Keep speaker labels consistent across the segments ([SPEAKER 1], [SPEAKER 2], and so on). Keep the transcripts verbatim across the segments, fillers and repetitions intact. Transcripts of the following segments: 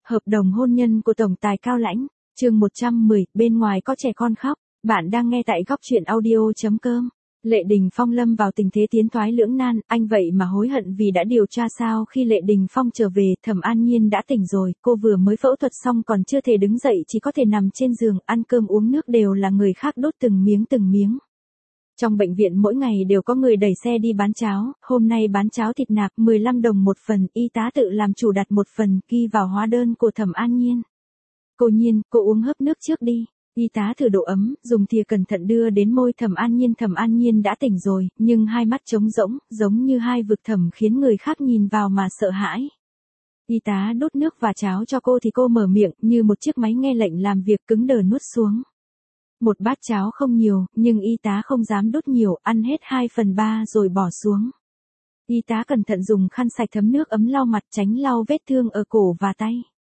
[SPEAKER 1] Hợp đồng hôn nhân của tổng tài Cao Lãnh, chương một trăm mười, bên ngoài có trẻ con khóc. Bạn đang nghe tại góc truyện audio chấm com. Lệ Đình Phong lâm vào tình thế tiến thoái lưỡng nan, anh vậy mà hối hận vì đã điều tra sao. Khi Lệ Đình Phong trở về, Thẩm An Nhiên đã tỉnh rồi, cô vừa mới phẫu thuật xong còn chưa thể đứng dậy, chỉ có thể nằm trên giường, ăn cơm uống nước đều là người khác đốt từng miếng từng miếng. Trong bệnh viện mỗi ngày đều có người đẩy xe đi bán cháo, hôm nay bán cháo thịt nạc mười lăm đồng một phần, y tá tự làm chủ đặt một phần, ghi vào hóa đơn của Thẩm An Nhiên. Cô Nhiên, cô uống hớp nước trước đi. Y tá thử độ ấm, dùng thìa cẩn thận đưa đến môi Thẩm An Nhiên. Thẩm An Nhiên đã tỉnh rồi, nhưng hai mắt trống rỗng, giống như hai vực thẳm khiến người khác nhìn vào mà sợ hãi. Y tá đút nước và cháo cho cô thì cô mở miệng, như một chiếc máy nghe lệnh làm việc cứng đờ nuốt xuống. Một bát cháo không nhiều, nhưng y tá không dám đút nhiều, ăn hết hai phần ba rồi bỏ xuống. Y tá cẩn thận dùng khăn sạch thấm nước ấm lau mặt, tránh lau vết thương ở cổ và tay.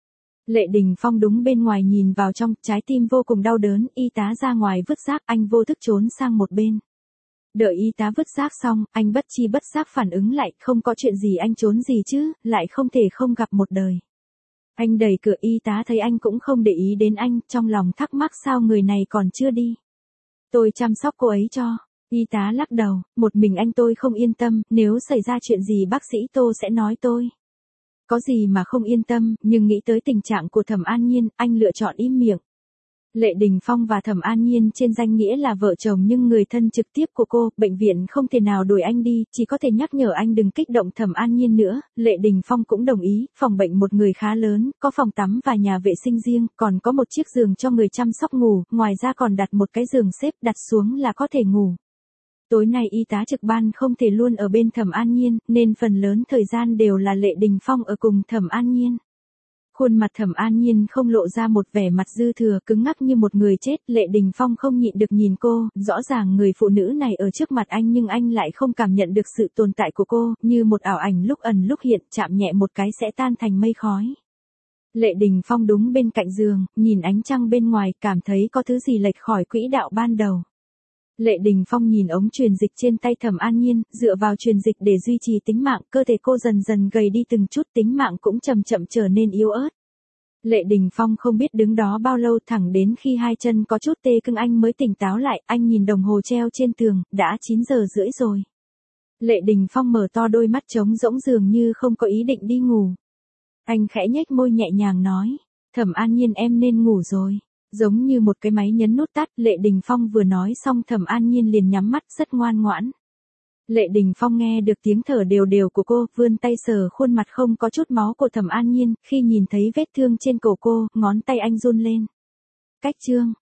[SPEAKER 1] Lệ Đình Phong đứng bên ngoài nhìn vào trong, trái tim vô cùng đau đớn, y tá ra ngoài vứt rác, anh vô thức trốn sang một bên. Đợi y tá vứt rác xong, anh bất chi bất giác phản ứng lại, không có chuyện gì anh trốn gì chứ, lại không thể không gặp một đời. Anh đẩy cửa, y tá thấy anh cũng không để ý đến anh, trong lòng thắc mắc sao người này còn chưa đi. Tôi chăm sóc cô ấy cho. Y tá lắc đầu, một mình anh tôi không yên tâm, nếu xảy ra chuyện gì bác sĩ Tô sẽ nói tôi. Có gì mà không yên tâm, nhưng nghĩ tới tình trạng của Thẩm An Nhiên, anh lựa chọn im miệng. Lệ Đình Phong và Thẩm An Nhiên trên danh nghĩa là vợ chồng nhưng người thân trực tiếp của cô, bệnh viện không thể nào đuổi anh đi, chỉ có thể nhắc nhở anh đừng kích động Thẩm An Nhiên nữa. Lệ Đình Phong cũng đồng ý, phòng bệnh một người khá lớn, có phòng tắm và nhà vệ sinh riêng, còn có một chiếc giường cho người chăm sóc ngủ, ngoài ra còn đặt một cái giường xếp, đặt xuống là có thể ngủ. Tối nay y tá trực ban không thể luôn ở bên Thẩm An Nhiên, nên phần lớn thời gian đều là Lệ Đình Phong ở cùng Thẩm An Nhiên. Khuôn mặt Thẩm An Nhiên không lộ ra một vẻ mặt dư thừa, cứng ngắc như một người chết. Lệ Đình Phong không nhịn được nhìn cô, rõ ràng người phụ nữ này ở trước mặt anh nhưng anh lại không cảm nhận được sự tồn tại của cô, như một ảo ảnh lúc ẩn lúc hiện, chạm nhẹ một cái sẽ tan thành mây khói. Lệ Đình Phong đứng bên cạnh giường, nhìn ánh trăng bên ngoài, cảm thấy có thứ gì lệch khỏi quỹ đạo ban đầu. Lệ Đình Phong nhìn ống truyền dịch trên tay Thẩm An Nhiên, dựa vào truyền dịch để duy trì tính mạng, cơ thể cô dần dần gầy đi từng chút, tính mạng cũng chậm chậm trở nên yếu ớt. Lệ Đình Phong không biết đứng đó bao lâu, thẳng đến khi hai chân có chút tê cứng anh mới tỉnh táo lại, anh nhìn đồng hồ treo trên tường, đã chín giờ rưỡi rồi. Lệ Đình Phong mở to đôi mắt trống rỗng dường như không có ý định đi ngủ. Anh khẽ nhếch môi nhẹ nhàng nói, Thẩm An Nhiên em nên ngủ rồi. Giống như một cái máy nhấn nút tắt, Lệ Đình Phong vừa nói xong Thẩm An Nhiên liền nhắm mắt rất ngoan ngoãn. Lệ Đình Phong nghe được tiếng thở đều đều của cô, vươn tay sờ khuôn mặt không có chút máu của Thẩm An Nhiên, khi nhìn thấy vết thương trên cổ cô, ngón tay anh run lên. Cách chương